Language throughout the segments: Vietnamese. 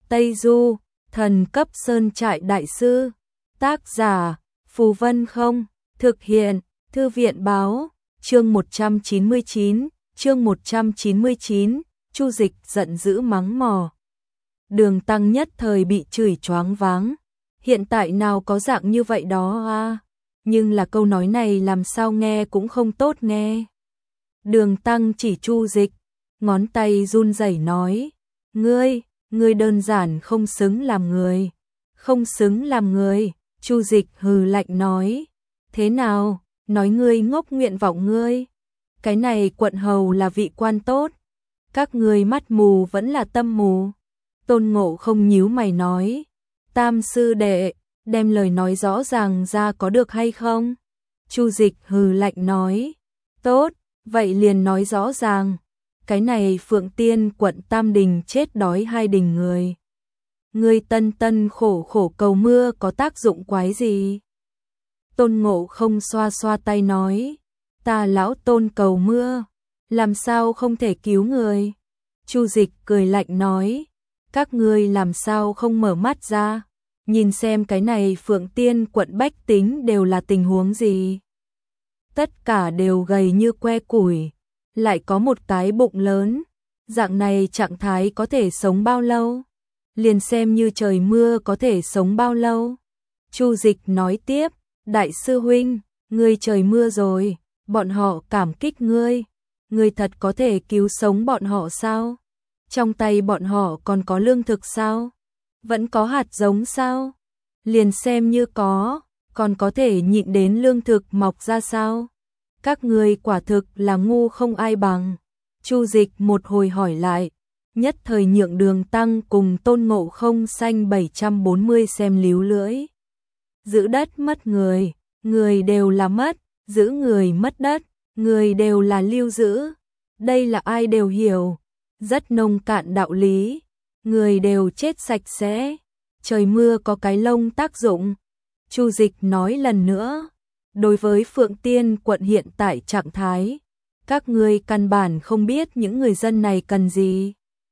Tây Du, thần cấp sơn trại đại sư. Tác giả, Phù Vân Không. Thực hiện, Thư viện báo. Chương 199, chương 199, Chu Dịch giận dữ mắng mỏ. Đường Tăng nhất thời bị chửi choáng váng. Hiện tại nào có dạng như vậy đó à? Nhưng là câu nói này làm sao nghe cũng không tốt nghe. Đường Tăng chỉ Chu Dịch, ngón tay run rẩy nói, ngươi đơn giản không xứng làm người. Không xứng làm người, Chu Dịch hừ lạnh nói. Thế nào, nói ngươi ngốc nguyện vọng ngươi. Cái này quận hầu là vị quan tốt. Các ngươi mắt mù vẫn là tâm mù. Tôn Ngộ Không nhíu mày nói. Tam sư đệ, đem lời nói rõ ràng ra có được hay không? Chu Dịch hừ lạnh nói. Tốt, vậy liền nói rõ ràng. Cái này Phượng Tiên quận Tam Đình chết đói hai đình người. Ngươi tân tân khổ khổ cầu mưa có tác dụng quái gì? Tôn Ngộ Không xoa xoa tay nói. Ta lão Tôn cầu mưa, làm sao không thể cứu người? Chu Dịch cười lạnh nói. Các ngươi làm sao không mở mắt ra, nhìn xem cái này Phượng Tiên quận bách tính đều là tình huống gì? Tất cả đều gầy như que củi, lại có một cái bụng lớn, dạng này trạng thái có thể sống bao lâu? Liền xem như trời mưa có thể sống bao lâu? Chu Dịch nói tiếp, đại sư huynh, ngươi trời mưa rồi, bọn họ cảm kích ngươi, ngươi thật có thể cứu sống bọn họ sao? Trong tay bọn họ còn có lương thực sao? Vẫn có hạt giống sao? Liền xem như có, còn có thể nhịn đến lương thực mọc ra sao? Các ngươi quả thực là ngu không ai bằng. Chu Dịch một hồi hỏi lại, nhất thời nhượng Đường Tăng cùng Tôn Ngộ Không xanh 740 xem líu lưỡi. Giữ đất mất người, người đều là mất, giữ người mất đất, người đều là lưu giữ. Đây là ai đều hiểu, rất nông cạn đạo lý, người đều chết sạch sẽ, trời mưa có cái lông tác dụng. Chu Dịch nói lần nữa, đối với Phượng Tiên quận hiện tại trạng thái, các ngươi căn bản không biết những người dân này cần gì.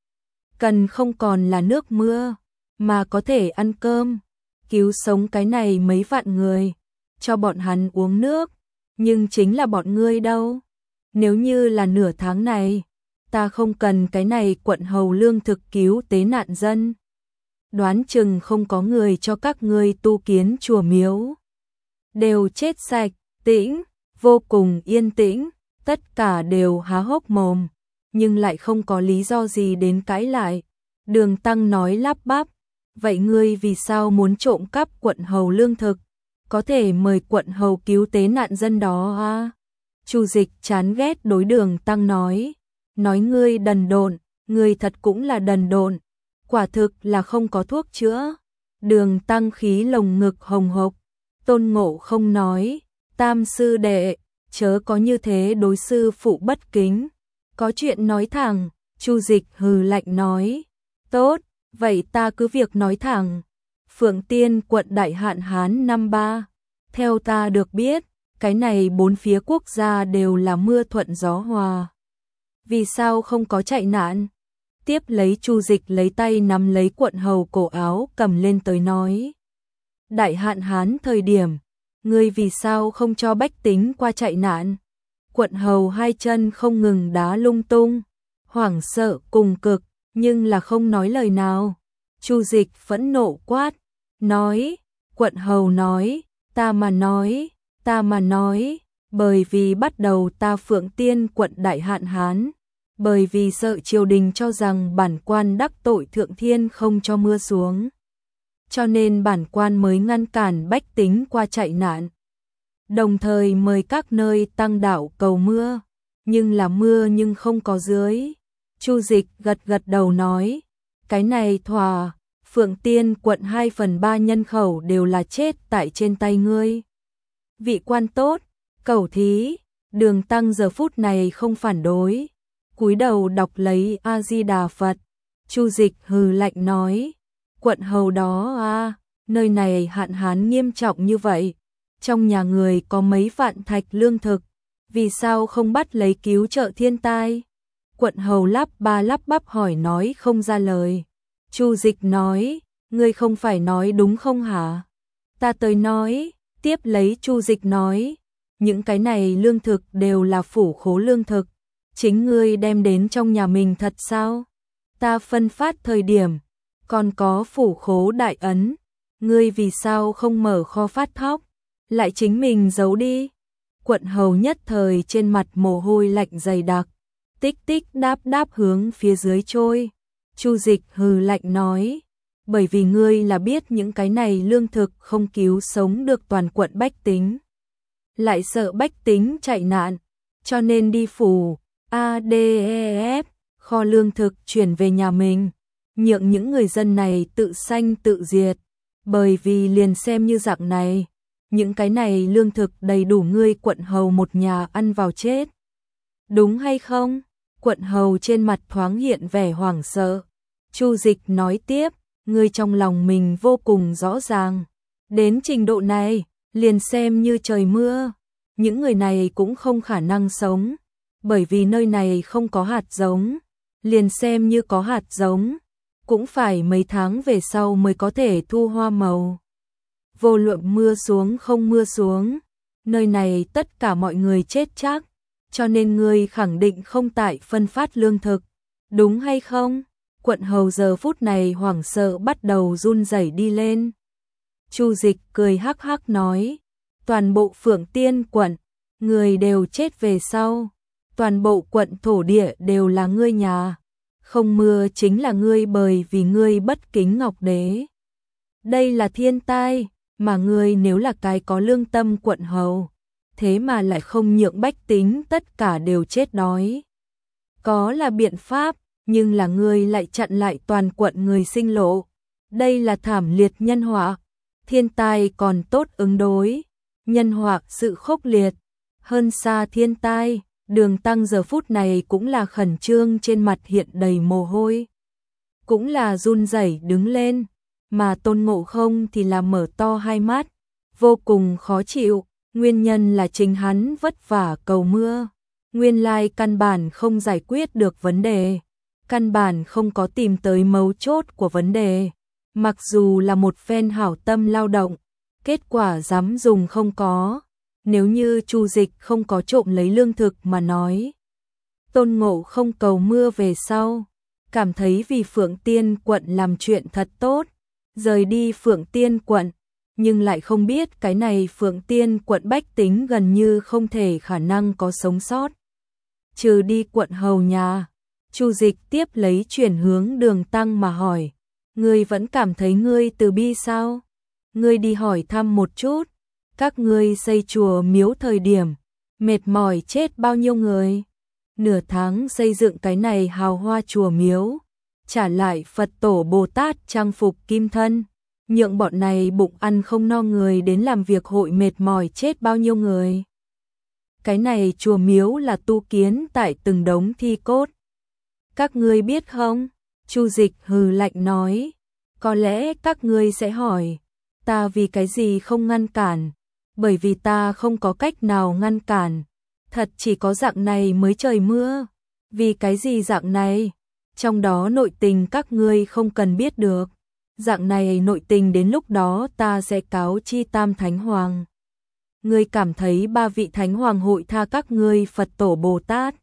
Cần không còn là nước mưa, mà có thể ăn cơm, cứu sống cái này mấy vạn người, cho bọn hắn uống nước, nhưng chính là bọn ngươi đâu. Nếu như là nửa tháng này, ta không cần cái này quận hầu lương thực cứu tế nạn dân. Đoán chừng không có người cho các ngươi tu kiến chùa miếu. Đều chết sạch, tĩnh, vô cùng yên tĩnh, tất cả đều há hốc mồm, nhưng lại không có lý do gì đến cãi lại. Đường Tăng nói lắp bắp, vậy ngươi vì sao muốn trộm cắp quận hầu lương thực? Có thể mời quận hầu cứu tế nạn dân đó à? Chu Dịch chán ghét đối Đường Tăng nói ngươi đần độn, ngươi thật cũng là đần độn, quả thực là không có thuốc chữa. Đường Tăng khí lồng ngực hồng hộc. Tôn Ngộ Không nói, Tam sư đệ, chớ có như thế đối sư phụ bất kính, có chuyện nói thẳng. Chu Dịch hừ lạnh nói, tốt, vậy ta cứ việc nói thẳng. Phượng Tiên quận đại hạn hán năm 3, theo ta được biết, cái này bốn phía quốc gia đều là mưa thuận gió hòa. Vì sao không có chạy nạn? Tiếp lấy Chu Dịch lấy tay nắm lấy quận hầu cổ áo cầm lên tới nói. Đại hạn hán thời điểm, ngươi vì sao không cho bách tính qua chạy nạn? Quận hầu hai chân không ngừng đá lung tung, hoảng sợ cùng cực, nhưng là không nói lời nào. Chu Dịch phẫn nộ quát, nói, quận hầu nói, ta mà nói, bởi vì bắt đầu ta Phượng Tiên quận đại hạn hán, bởi vì sợ triều đình cho rằng bản quan đắc tội thượng thiên không cho mưa xuống, cho nên bản quan mới ngăn cản bách tính qua chạy nạn, đồng thời mời các nơi tăng đạo cầu mưa, nhưng là mưa nhưng không có dưới. Chu Dịch gật gật đầu nói, cái này thỏa, Phượng Tiên quận 2/3 nhân khẩu đều là chết tại trên tay ngươi. Vị quan tốt, cẩu thí. Đường Tăng giờ phút này không phản đối, cúi đầu đọc lấy A Di Đà Phật. Chu Dịch hừ lạnh nói, quận hầu đó à, nơi này hạn hán nghiêm trọng như vậy, trong nhà người có mấy vạn thạch lương thực, vì sao không bắt lấy cứu trợ thiên tai? Quận hầu lắp bắp hỏi nói không ra lời. Chu Dịch nói, ngươi không phải nói đúng không hả? Ta tới nói, tiếp lấy Chu Dịch nói, những cái này lương thực đều là phủ khố lương thực, chính ngươi đem đến trong nhà mình thật sao? Ta phân phát thời điểm, còn có phủ khố đại ấn, ngươi vì sao không mở kho phát thóc, lại chính mình giấu đi? Quận hầu nhất thời trên mặt mồ hôi lạnh dày đặc, tích tích đáp đáp hướng phía dưới trôi. Chu Dịch hừ lạnh nói, bởi vì ngươi là biết những cái này lương thực không cứu sống được toàn quận bách tính, lại sợ bách tính chạy nạn, cho nên đi phủ ADEF, kho lương thực chuyển về nhà mình, nhượng những người dân này tự sanh tự diệt, bởi vì liền xem như dạng này, những cái này lương thực đầy đủ ngươi quận hầu một nhà ăn vào chết. Đúng hay không? Quận hầu trên mặt thoáng hiện vẻ hoảng sợ. Chu Dịch nói tiếp, ngươi trong lòng mình vô cùng rõ ràng. Đến trình độ này, liền xem như trời mưa, những người này cũng không khả năng sống, bởi vì nơi này không có hạt giống, liền xem như có hạt giống, cũng phải mấy tháng về sau mới có thể thu hoa màu. Vô luận mưa xuống không mưa xuống, nơi này tất cả mọi người chết chắc, cho nên ngươi khẳng định không tại phân phát lương thực, đúng hay không? Quận hầu giờ phút này hoảng sợ bắt đầu run rẩy đi lên. Chu Dịch cười hắc hắc nói, toàn bộ Phượng Tiên quận, người đều chết về sau, toàn bộ quận thổ địa đều là ngươi nhà, không mưa chính là ngươi bởi vì ngươi bất kính Ngọc Đế. Đây là thiên tai, mà ngươi nếu là cái có lương tâm quận hầu, thế mà lại không nhượng bách tính tất cả đều chết đói. Có là biện pháp, nhưng là ngươi lại chặn lại toàn quận người sinh lộ. Đây là thảm liệt nhân họa, thiên tai còn tốt ứng đối, nhân họa sự khốc liệt, hơn xa thiên tai. Đường Tăng giờ phút này cũng là khẩn trương, trên mặt hiện đầy mồ hôi, cũng là run rẩy đứng lên, mà Tôn Ngộ Không thì là mở to hai mắt, vô cùng khó chịu, nguyên nhân là chính hắn vất vả cầu mưa, nguyên lai căn bản không giải quyết được vấn đề, căn bản không có tìm tới mấu chốt của vấn đề, mặc dù là một phen hảo tâm lao động, kết quả dám dùng không có. Nếu như Chu Dịch không có trộm lấy lương thực mà nói, Tôn Ngộ Không cầu mưa về sau, cảm thấy vì Phượng Tiên quận làm chuyện thật tốt, rời đi Phượng Tiên quận, nhưng lại không biết cái này Phượng Tiên quận bách tính gần như không thể khả năng có sống sót. Trừ đi quận hầu nhà, Chu Dịch tiếp lấy chuyển hướng Đường Tăng mà hỏi, ngươi vẫn cảm thấy ngươi từ bi sao? Ngươi đi hỏi thăm một chút, các ngươi xây chùa miếu thời điểm, mệt mỏi chết bao nhiêu người? Nửa tháng xây dựng cái này hào hoa chùa miếu, trả lại Phật tổ Bồ Tát trang phục kim thân, nhượng bọn này bụng ăn không no người đến làm việc hội mệt mỏi chết bao nhiêu người? Cái này chùa miếu là tu kiến tại từng đống thi cốt. Các ngươi biết không? Chu Dịch hừ lạnh nói, có lẽ các ngươi sẽ hỏi, ta vì cái gì không ngăn cản? Bởi vì ta không có cách nào ngăn cản, thật chỉ có dạng này mới trời mưa. Vì cái gì dạng này? Trong đó nội tình các ngươi không cần biết được. Dạng này nội tình đến lúc đó ta sẽ cáo chi Tam Thánh Hoàng. Ngươi cảm thấy ba vị Thánh Hoàng hội tha các ngươi Phật tổ Bồ Tát?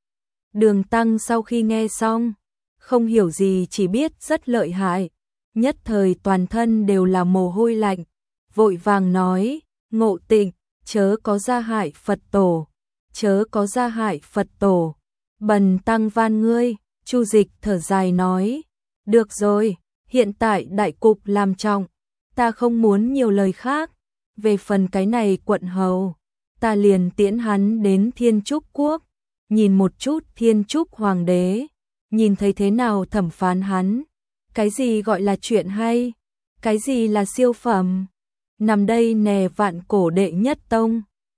Đường Tăng sau khi nghe xong, không hiểu gì chỉ biết rất lợi hại, nhất thời toàn thân đều là mồ hôi lạnh, vội vàng nói, Ngộ Tịnh, chớ có gia hại Phật tổ, chớ có gia hại Phật tổ, bần tăng van ngươi. Chu Dịch thở dài nói, được rồi, hiện tại đại cục làm trọng, ta không muốn nhiều lời khác, về phần cái này quận hầu, ta liền tiễn hắn đến Thiên Trúc Quốc, nhìn một chút Thiên Trúc Hoàng đế, nhìn thấy thế nào thẩm phán hắn, cái gì gọi là chuyện hay, cái gì là siêu phẩm. Nằm đây nè Vạn Cổ đệ nhất tông,